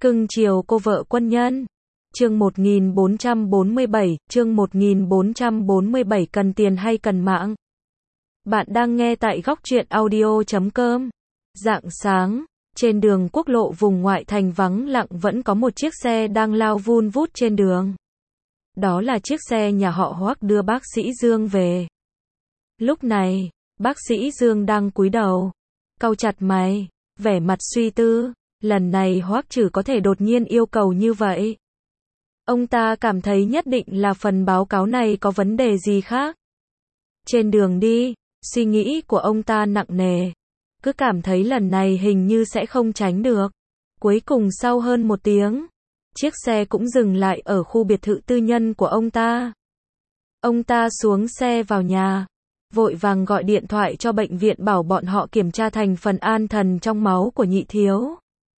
Cưng chiều cô vợ quân nhân. Chương 1447, chương 1447 cần tiền hay cần mạng? Bạn đang nghe tại góc truyện audio.com. Rạng sáng, trên đường quốc lộ vùng ngoại thành vắng lặng vẫn có một chiếc xe đang lao vun vút trên đường. Đó là chiếc xe nhà họ Hoắc đưa bác sĩ Dương về. Lúc này, bác sĩ Dương đang cúi đầu, cau chặt mày, vẻ mặt suy tư. Lần này Hoắc Trử có thể đột nhiên yêu cầu như vậy. Ông ta cảm thấy nhất định là phần báo cáo này có vấn đề gì khác. Trên đường đi, suy nghĩ của ông ta nặng nề. Cứ cảm thấy lần này hình như sẽ không tránh được. Cuối cùng sau hơn 1 tiếng, chiếc xe cũng dừng lại ở khu biệt thự tư nhân của ông ta. Ông ta xuống xe vào nhà, vội vàng gọi điện thoại cho bệnh viện bảo bọn họ kiểm tra thành phần an thần trong máu của nhị thiếu.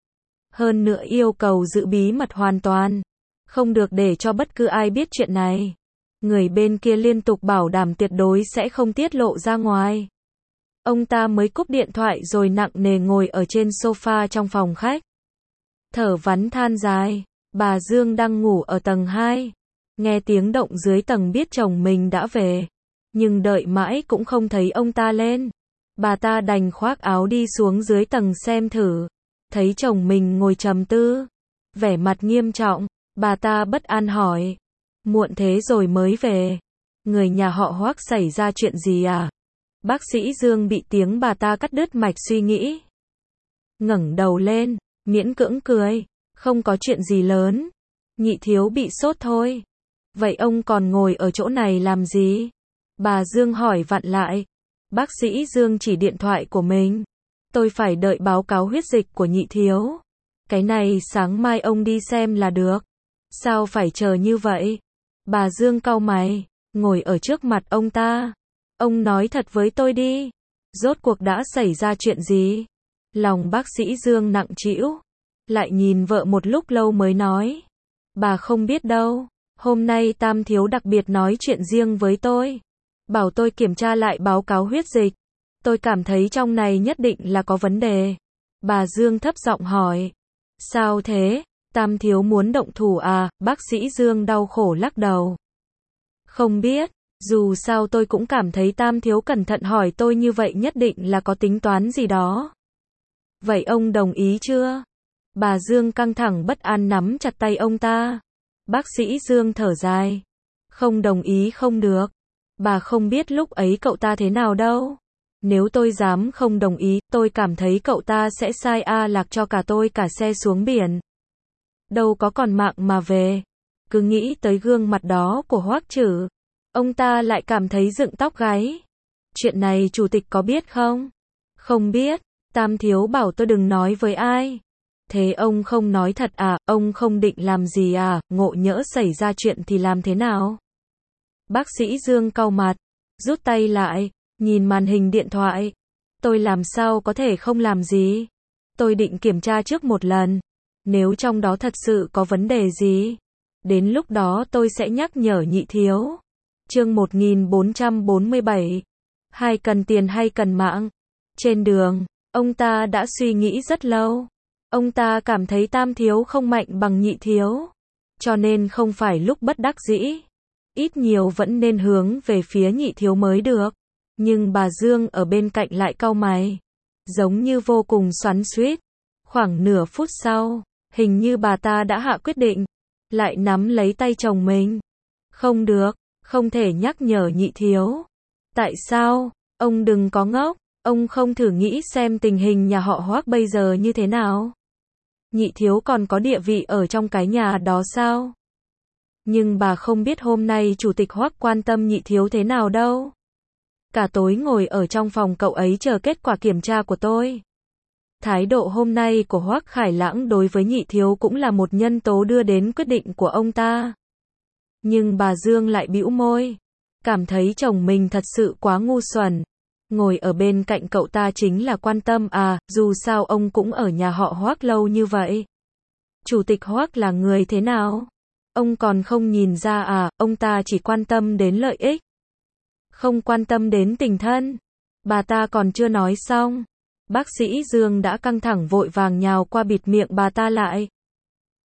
Hơn nữa yêu cầu giữ bí mật hoàn toàn, không được để cho bất cứ ai biết chuyện này. Người bên kia liên tục bảo đảm tuyệt đối sẽ không tiết lộ ra ngoài. Ông ta mới cúp điện thoại rồi nặng nề ngồi ở trên sofa trong phòng khách. Thở vắn than dài, bà Dương đang ngủ ở tầng 2. Nghe tiếng động dưới tầng biết chồng mình đã về. Nhưng đợi mãi cũng không thấy ông ta lên. Bà ta đành khoác áo đi xuống dưới tầng xem thử. Thấy chồng mình ngồi trầm tư, vẻ mặt nghiêm trọng, bà ta bất an hỏi. Muộn thế rồi mới về. Người nhà họ Hoắc xảy ra chuyện gì à? Bác sĩ Dương bị tiếng bà ta cắt đứt mạch suy nghĩ. Ngẩng đầu lên, miễn cưỡng cười. Không có chuyện gì lớn. Nhị thiếu bị sốt thôi. Vậy ông còn ngồi ở chỗ này làm gì? Bà Dương hỏi vặn lại. Bác sĩ Dương chỉ điện thoại của mình. Tôi phải đợi báo cáo huyết dịch của nhị thiếu. Cái này sáng mai ông đi xem là được. Sao phải chờ như vậy? Bà Dương cau mày, ngồi ở trước mặt ông ta. Ông nói thật với tôi đi. Rốt cuộc đã xảy ra chuyện gì? Lòng bác sĩ Dương nặng trĩu. Lại nhìn vợ một lúc lâu mới nói. Bà không biết đâu. Hôm nay Tam thiếu đặc biệt nói chuyện riêng với tôi. Bảo tôi kiểm tra lại báo cáo huyết dịch. Tôi cảm thấy trong này nhất định là có vấn đề. Bà Dương thấp giọng hỏi. Sao thế? Tam thiếu muốn động thủ à? Bác sĩ Dương đau khổ lắc đầu. Không biết, dù sao tôi cũng cảm thấy Tam thiếu cẩn thận hỏi tôi như vậy nhất định là có tính toán gì đó. Vậy ông đồng ý chưa? Bà Dương căng thẳng bất an nắm chặt tay ông ta. Bác sĩ Dương thở dài. Không đồng ý không được. Bà không biết lúc ấy cậu ta thế nào đâu. Nếu tôi dám không đồng ý, tôi cảm thấy cậu ta sẽ sai lạc cho cả tôi cả xe xuống biển. Đâu có còn mạng mà về. Cứ nghĩ tới gương mặt đó của Hoắc Trử, ông ta lại cảm thấy dựng tóc gáy. Chuyện này chủ tịch có biết không? Không biết, Tam thiếu bảo tôi đừng nói với ai. Thế ông không nói thật à? Ông không định làm gì à? Ngộ nhỡ xảy ra chuyện thì làm thế nào? Bác sĩ Dương cau mặt, rút tay lại. Nhìn màn hình điện thoại. Tôi làm sao có thể không làm gì? Tôi định kiểm tra trước một lần. Nếu trong đó thật sự có vấn đề gì, đến lúc đó tôi sẽ nhắc nhở nhị thiếu. Chương 1447. Hay cần tiền hay cần mạng? Trên đường, ông ta đã suy nghĩ rất lâu. Ông ta cảm thấy Tam thiếu không mạnh bằng nhị thiếu. Cho nên không phải lúc bất đắc dĩ. Ít nhiều vẫn nên hướng về phía nhị thiếu mới được. Nhưng bà Dương ở bên cạnh lại cau mày, giống như vô cùng xoắn xuýt. Khoảng nửa phút sau, hình như bà ta đã hạ quyết định, lại nắm lấy tay chồng mình. Không được, không thể nhắc nhở nhị thiếu. Tại sao? Ông đừng có ngốc, ông không thử nghĩ xem tình hình nhà họ Hoắc bây giờ như thế nào. Nhị thiếu còn có địa vị ở trong cái nhà đó sao? Nhưng bà không biết hôm nay chủ tịch Hoắc quan tâm nhị thiếu thế nào đâu. Cả tối ngồi ở trong phòng cậu ấy chờ kết quả kiểm tra của tôi. Thái độ hôm nay của Hoắc Khải Lãng đối với nhị thiếu cũng là một nhân tố đưa đến quyết định của ông ta. Nhưng bà Dương lại bĩu môi, cảm thấy chồng mình thật sự quá ngu xuẩn. Ngồi ở bên cạnh cậu ta chính là quan tâm à? Dù sao ông cũng ở nhà họ Hoắc lâu như vậy. Chủ tịch Hoắc là người thế nào? Ông còn không nhìn ra à? Ông ta chỉ quan tâm đến lợi ích, không quan tâm đến tình thân. Bà ta còn chưa nói xong, bác sĩ Dương đã căng thẳng vội vàng nhào qua bịt miệng bà ta lại.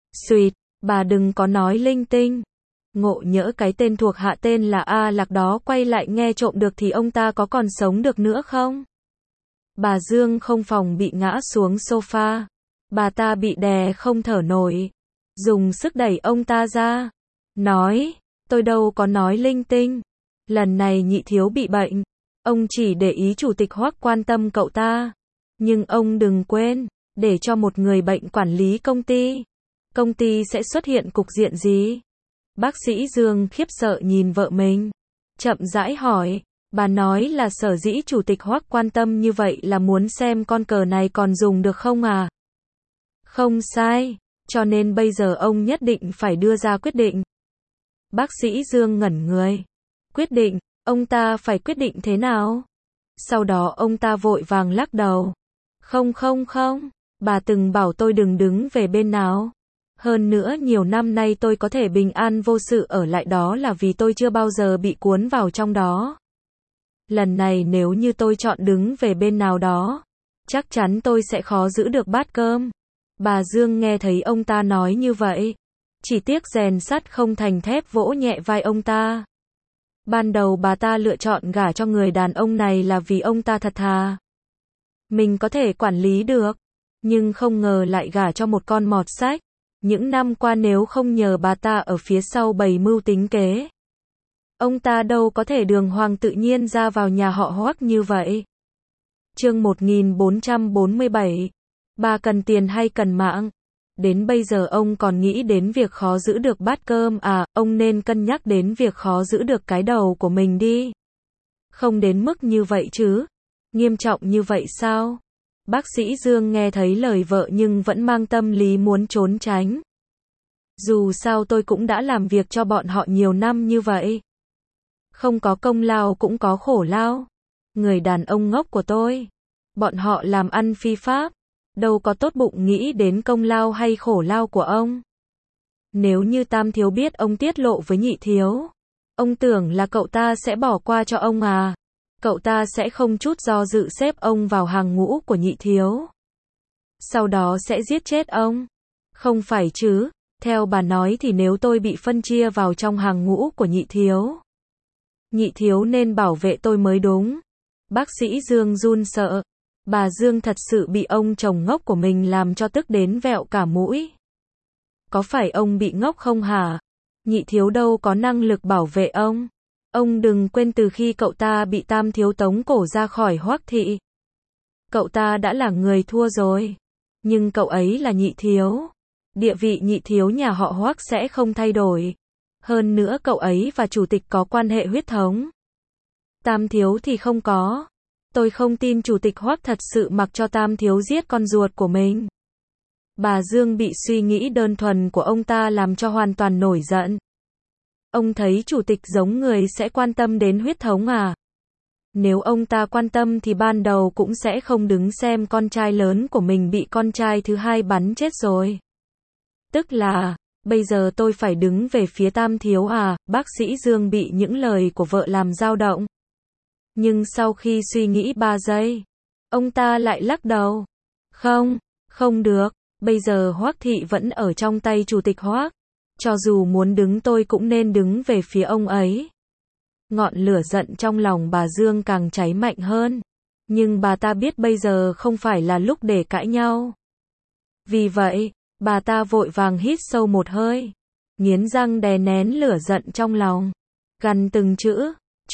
Xuyệt, bà đừng có nói linh tinh. Ngộ nhỡ cái tên thuộc hạ tên là A Lạc đó quay lại nghe trộm được thì ông ta có còn sống được nữa không? Bà Dương không phòng bị ngã xuống sofa. Bà ta bị đè không thở nổi. Dùng sức đẩy ông ta ra. Nói, tôi đâu có nói linh tinh. Lần này Nhị Thiếu bị bệnh. Ông chỉ để ý Chủ tịch Hoắc quan tâm cậu ta. Nhưng ông đừng quên, để cho một người bệnh quản lý công ty sẽ xuất hiện cục diện gì? Bác sĩ Dương khiếp sợ nhìn vợ mình. Chậm rãi hỏi, bà nói là sở dĩ Chủ tịch Hoắc quan tâm như vậy là muốn xem con cờ này còn dùng được không à? Không sai, cho nên bây giờ ông nhất định phải đưa ra quyết định. Bác sĩ Dương ngẩn người. Quyết định, ông ta phải quyết định thế nào? Sau đó ông ta vội vàng lắc đầu. Không, bà từng bảo tôi đừng đứng về bên nào. Hơn nữa nhiều năm nay tôi có thể bình an vô sự ở lại đó là vì tôi chưa bao giờ bị cuốn vào trong đó. Lần này nếu như tôi chọn đứng về bên nào đó, chắc chắn tôi sẽ khó giữ được bát cơm. Bà Dương nghe thấy ông ta nói như vậy. Chỉ tiếc rèn sắt không thành thép vỗ nhẹ vai ông ta. Ban đầu bà ta lựa chọn gả cho người đàn ông này là vì ông ta thật thà. Mình có thể quản lý được. Nhưng không ngờ lại gả cho một con mọt sách. Những năm qua nếu không nhờ bà ta ở phía sau bày mưu tính kế, ông ta đâu có thể đường hoàng tự nhiên ra vào nhà họ Hoắc như vậy. Chương 1447. Bà cần tiền hay cần mạng? Đến bây giờ ông còn nghĩ đến việc khó giữ được bát cơm à, ông nên cân nhắc đến việc khó giữ được cái đầu của mình đi. Không đến mức như vậy chứ. Nghiêm trọng như vậy sao? Bác sĩ Dương nghe thấy lời vợ nhưng vẫn mang tâm lý muốn trốn tránh. Dù sao tôi cũng đã làm việc cho bọn họ nhiều năm như vậy. Không có công lao cũng có khổ lao. Người đàn ông ngốc của tôi. Bọn họ làm ăn phi pháp. Đâu có tốt bụng nghĩ đến công lao hay khổ lao của ông. Nếu như Tam Thiếu biết ông tiết lộ với Nhị Thiếu, ông tưởng là cậu ta sẽ bỏ qua cho ông à? Cậu ta sẽ không chút do dự xếp ông vào hàng ngũ của Nhị Thiếu. Sau đó sẽ giết chết ông. Không phải chứ, theo bà nói thì nếu tôi bị phân chia vào trong hàng ngũ của Nhị Thiếu nên bảo vệ tôi mới đúng. Bác sĩ Dương run sợ. Bà Dương thật sự bị ông chồng ngốc của mình làm cho tức đến vẹo cả mũi. Có phải ông bị ngốc không hả? Nhị Thiếu đâu có năng lực bảo vệ ông. Ông đừng quên từ khi cậu ta bị Tam Thiếu tống cổ ra khỏi Hoắc thị. Cậu ta đã là người thua rồi. Nhưng cậu ấy là Nhị Thiếu. Địa vị Nhị Thiếu nhà họ Hoắc sẽ không thay đổi. Hơn nữa cậu ấy và Chủ tịch có quan hệ huyết thống. Tam Thiếu thì không có. Tôi không tin Chủ tịch Hoắc thật sự mặc cho Tam Thiếu giết con ruột của mình. Bà Dương bị suy nghĩ đơn thuần của ông ta làm cho hoàn toàn nổi giận. Ông thấy Chủ tịch giống người sẽ quan tâm đến huyết thống à? Nếu ông ta quan tâm thì ban đầu cũng sẽ không đứng xem con trai lớn của mình bị con trai thứ hai bắn chết rồi. Tức là, bây giờ tôi phải đứng về phía Tam Thiếu à? Bác sĩ Dương bị những lời của vợ làm dao động. Nhưng sau khi suy nghĩ 3 giây, ông ta lại lắc đầu. Không được, bây giờ Hoắc thị vẫn ở trong tay Chủ tịch Hoắc. Cho dù muốn đứng tôi cũng nên đứng về phía ông ấy. Ngọn lửa giận trong lòng bà Dương càng cháy mạnh hơn. Nhưng bà ta biết bây giờ không phải là lúc để cãi nhau. Vì vậy, bà ta vội vàng hít sâu một hơi. Nghiến răng đè nén lửa giận trong lòng. Gằn từng chữ,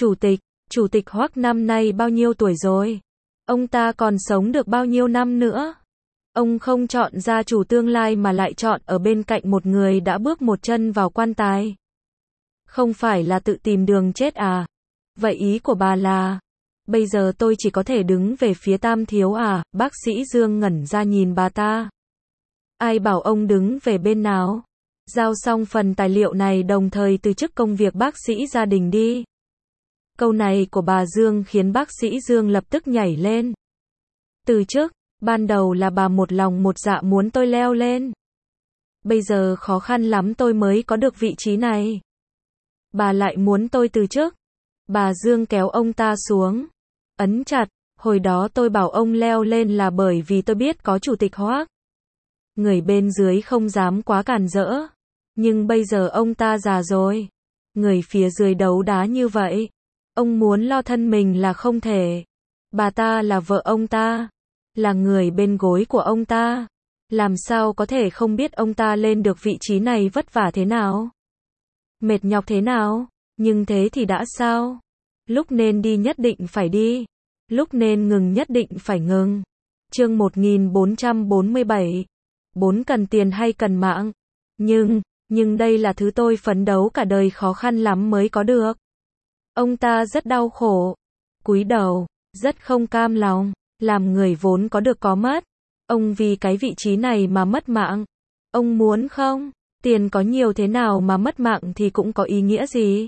Chủ tịch Hoắc năm nay bao nhiêu tuổi rồi? Ông ta còn sống được bao nhiêu năm nữa? Ông không chọn gia chủ tương lai mà lại chọn ở bên cạnh một người đã bước một chân vào quan tài. Không phải là tự tìm đường chết à? Vậy ý của bà là, bây giờ tôi chỉ có thể đứng về phía Tam Thiếu à? Bác sĩ Dương ngẩn ra nhìn bà ta. Ai bảo ông đứng về bên nào? Giao xong phần tài liệu này đồng thời từ chức công việc bác sĩ gia đình đi. Câu này của bà Dương khiến bác sĩ Dương lập tức nhảy lên. Từ chức, ban đầu là bà một lòng một dạ muốn tôi leo lên. Bây giờ khó khăn lắm tôi mới có được vị trí này. Bà lại muốn tôi từ chức. Bà Dương kéo ông ta xuống. Ấn chặt, hồi đó tôi bảo ông leo lên là bởi vì tôi biết có Chủ tịch Hoắc. Người bên dưới không dám quá cản rỡ. Nhưng bây giờ ông ta già rồi. Người phía dưới đấu đá như vậy. Ông muốn lo thân mình là không thể. Bà ta là vợ ông ta. Là người bên gối của ông ta. Làm sao có thể không biết ông ta lên được vị trí này vất vả thế nào? Mệt nhọc thế nào? Nhưng thế thì đã sao? Lúc nên đi nhất định phải đi. Lúc nên ngừng nhất định phải ngừng. Chương 1447. 4 cần tiền hay cần mạng? Nhưng đây là thứ tôi phấn đấu cả đời khó khăn lắm mới có được. Ông ta rất đau khổ. Cúi đầu, rất không cam lòng. Làm người vốn có được có mất. Ông vì cái vị trí này mà mất mạng. Ông muốn không? Tiền có nhiều thế nào mà mất mạng thì cũng có ý nghĩa gì?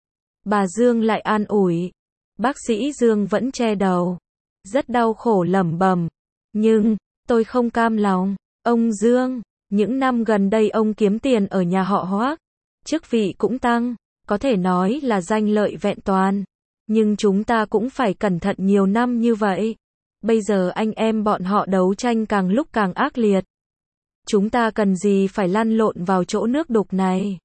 Bà Dương lại an ủi. Bác sĩ Dương vẫn che đầu. Rất đau khổ lẩm bẩm. Nhưng, tôi không cam lòng. Ông Dương, những năm gần đây ông kiếm tiền ở nhà họ Hoác. Chức vị cũng tăng, có thể nói là danh lợi vẹn toàn. Nhưng chúng ta cũng phải cẩn thận nhiều năm như vậy. Bây giờ anh em bọn họ đấu tranh càng lúc càng ác liệt. Chúng ta cần gì phải lăn lộn vào chỗ nước đục này?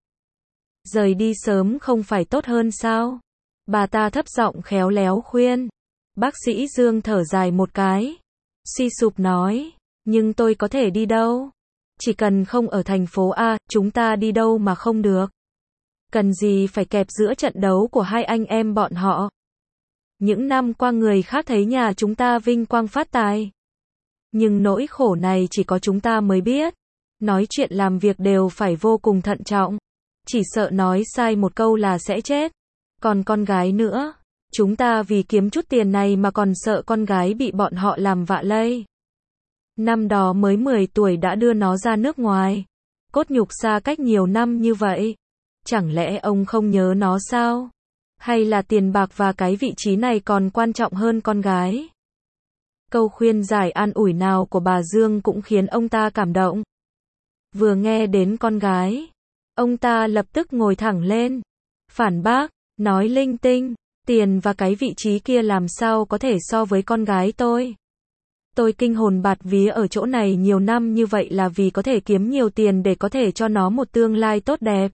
Rời đi sớm không phải tốt hơn sao? Bà ta thấp giọng khéo léo khuyên. Bác sĩ Dương thở dài một cái. Suy sụp nói. Nhưng tôi có thể đi đâu? Chỉ cần không ở thành phố A, chúng ta đi đâu mà không được? Cần gì phải kẹp giữa trận đấu của hai anh em bọn họ? Những năm qua người khác thấy nhà chúng ta vinh quang phát tài. Nhưng nỗi khổ này chỉ có chúng ta mới biết. Nói chuyện làm việc đều phải vô cùng thận trọng. Chỉ sợ nói sai một câu là sẽ chết. Còn con gái nữa. Chúng ta vì kiếm chút tiền này mà còn sợ con gái bị bọn họ làm vạ lây. Năm đó mới 10 tuổi đã đưa nó ra nước ngoài. Cốt nhục xa cách nhiều năm như vậy. Chẳng lẽ ông không nhớ nó sao? Hay là tiền bạc và cái vị trí này còn quan trọng hơn con gái? Câu khuyên giải an ủi nào của bà Dương cũng khiến ông ta cảm động. Vừa nghe đến con gái, ông ta lập tức ngồi thẳng lên. Phản bác, nói linh tinh, tiền và cái vị trí kia làm sao có thể so với con gái tôi. Tôi kinh hồn bạt vía ở chỗ này nhiều năm như vậy là vì có thể kiếm nhiều tiền để có thể cho nó một tương lai tốt đẹp.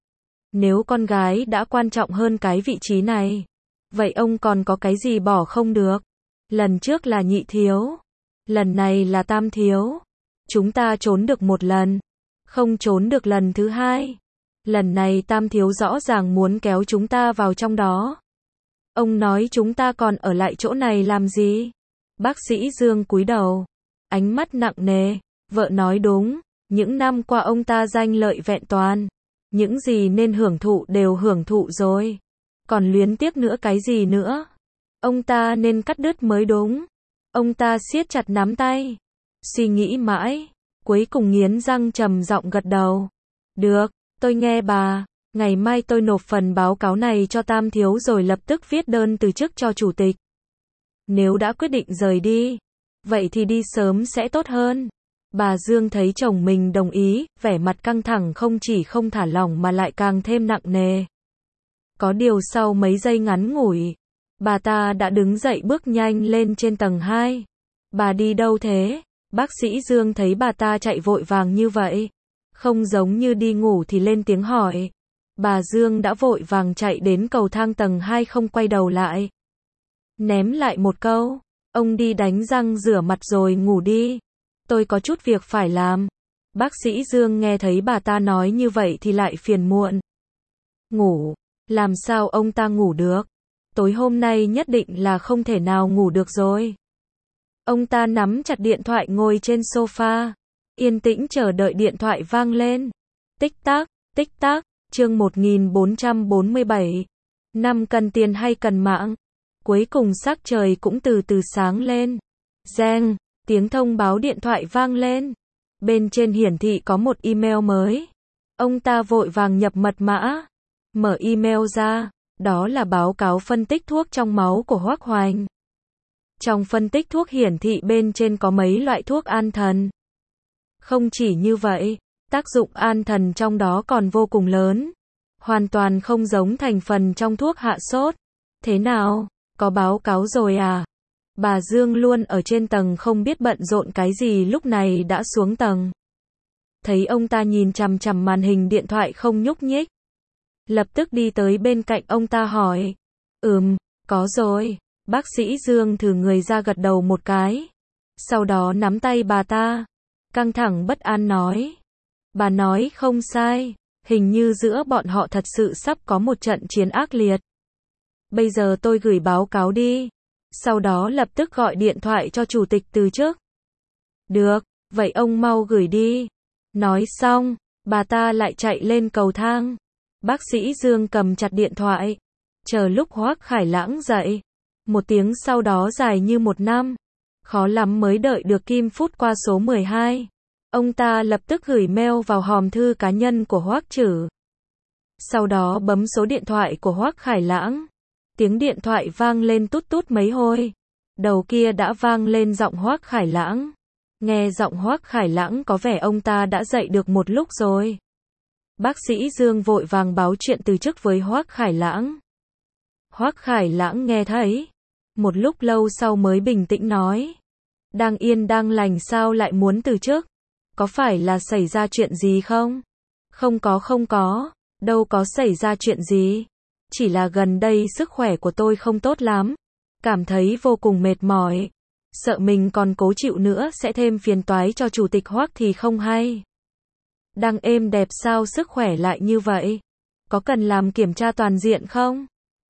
Nếu con gái đã quan trọng hơn cái vị trí này, vậy ông còn có cái gì bỏ không được? Lần trước là nhị thiếu, lần này là tam thiếu. Chúng ta trốn được một lần, không trốn được lần thứ hai. Lần này tam thiếu rõ ràng muốn kéo chúng ta vào trong đó. Ông nói chúng ta còn ở lại chỗ này làm gì? Bác sĩ Dương cúi đầu, ánh mắt nặng nề. Vợ nói đúng, những năm qua ông ta danh lợi vẹn toàn. Những gì nên hưởng thụ đều hưởng thụ rồi. Còn luyến tiếc nữa cái gì nữa? Ông ta nên cắt đứt mới đúng. Ông ta siết chặt nắm tay. Suy nghĩ mãi. Cuối cùng nghiến răng trầm giọng gật đầu. Được, tôi nghe bà. Ngày mai tôi nộp phần báo cáo này cho tam thiếu rồi lập tức viết đơn từ chức cho chủ tịch. Nếu đã quyết định rời đi, vậy thì đi sớm sẽ tốt hơn. Bà Dương thấy chồng mình đồng ý, vẻ mặt căng thẳng không chỉ không thả lỏng mà lại càng thêm nặng nề. Có điều sau mấy giây ngắn ngủi, bà ta đã đứng dậy bước nhanh lên trên tầng 2. Bà đi đâu thế? Bác sĩ Dương thấy bà ta chạy vội vàng như vậy, không giống như đi ngủ thì lên tiếng hỏi. Bà Dương đã vội vàng chạy đến cầu thang tầng 2 không quay đầu lại. Ném lại một câu, ông đi đánh răng rửa mặt rồi ngủ đi. Tôi có chút việc phải làm. Bác sĩ Dương nghe thấy bà ta nói như vậy thì lại phiền muộn. Ngủ? Làm sao ông ta ngủ được? Tối hôm nay nhất định là không thể nào ngủ được rồi. Ông ta nắm chặt điện thoại ngồi trên sofa, yên tĩnh chờ đợi điện thoại vang lên. Tích tắc, chương 1447. 5 cần tiền hay cần mạng? Cuối cùng sắc trời cũng từ từ sáng lên. Reng, tiếng thông báo điện thoại vang lên. Bên trên hiển thị có một email mới. Ông ta vội vàng nhập mật mã. Mở email ra, đó là báo cáo phân tích thuốc trong máu của Hoắc Hoành. Trong phân tích thuốc hiển thị bên trên có mấy loại thuốc an thần. Không chỉ như vậy, tác dụng an thần trong đó còn vô cùng lớn. Hoàn toàn không giống thành phần trong thuốc hạ sốt. Thế nào, có báo cáo rồi à? Bà Dương luôn ở trên tầng không biết bận rộn cái gì lúc này đã xuống tầng. thấy ông ta nhìn chằm chằm màn hình điện thoại không nhúc nhích. Lập tức đi tới bên cạnh ông ta hỏi. Có rồi. Bác sĩ Dương thử người ra gật đầu một cái. Sau đó nắm tay bà ta. Căng thẳng bất an nói. Bà nói không sai. Hình như giữa bọn họ thật sự sắp có một trận chiến ác liệt. Bây giờ tôi gửi báo cáo đi. Sau đó lập tức gọi điện thoại cho chủ tịch từ chức. Được, vậy ông mau gửi đi. Nói xong, bà ta lại chạy lên cầu thang. Bác sĩ Dương cầm chặt điện thoại. Chờ lúc Hoắc Khải Lãng dậy. Một tiếng sau đó dài như một năm. Khó lắm mới đợi được Kim Phút qua số 12. Ông ta lập tức gửi mail vào hòm thư cá nhân của Hoắc Trử. Sau đó bấm số điện thoại của Hoắc Khải Lãng. Tiếng điện thoại vang lên tút tút mấy hồi. Đầu kia đã vang lên giọng Hoắc Khải Lãng. Nghe giọng Hoắc Khải Lãng có vẻ ông ta đã dậy được một lúc rồi. Bác sĩ Dương vội vàng báo chuyện từ chức với Hoắc Khải Lãng. Hoắc Khải Lãng nghe thấy. Một lúc lâu sau mới bình tĩnh nói. Đang yên đang lành sao lại muốn từ chức? Có phải là xảy ra chuyện gì không? Không có, đâu có xảy ra chuyện gì. Chỉ là gần đây sức khỏe của tôi không tốt lắm. Cảm thấy vô cùng mệt mỏi. Sợ mình còn cố chịu nữa sẽ thêm phiền toái cho chủ tịch Hoắc thì không hay. Đang êm đẹp sao sức khỏe lại như vậy? Có cần làm kiểm tra toàn diện không?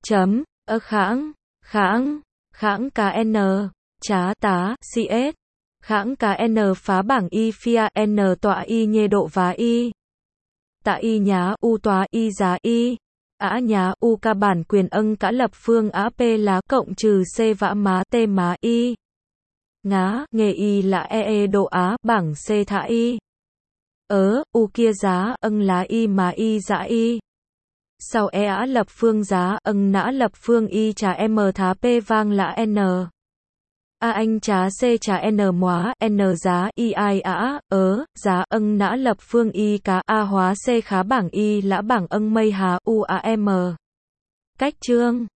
Khãng KN, chá tá, CS. Khãng KN phá bảng y phia N tọa y nhê độ vá y. Tạ y nhá u tòa y giá y. Ả nhá u ca bản quyền âng cả lập phương á p lá cộng trừ c vã má t má y. Ngá, nghề y là độ á, bảng c thả y. U kia giá, âng lá y má y dã y. Sau á lập phương giá, âng nã lập phương y trà m thá p vang lã n. Anh trá c trà n móa, n giá y ai á, giá âng nã lập phương y cá a hóa c khá bảng y lã bảng âng mây hà u a m. Cách chương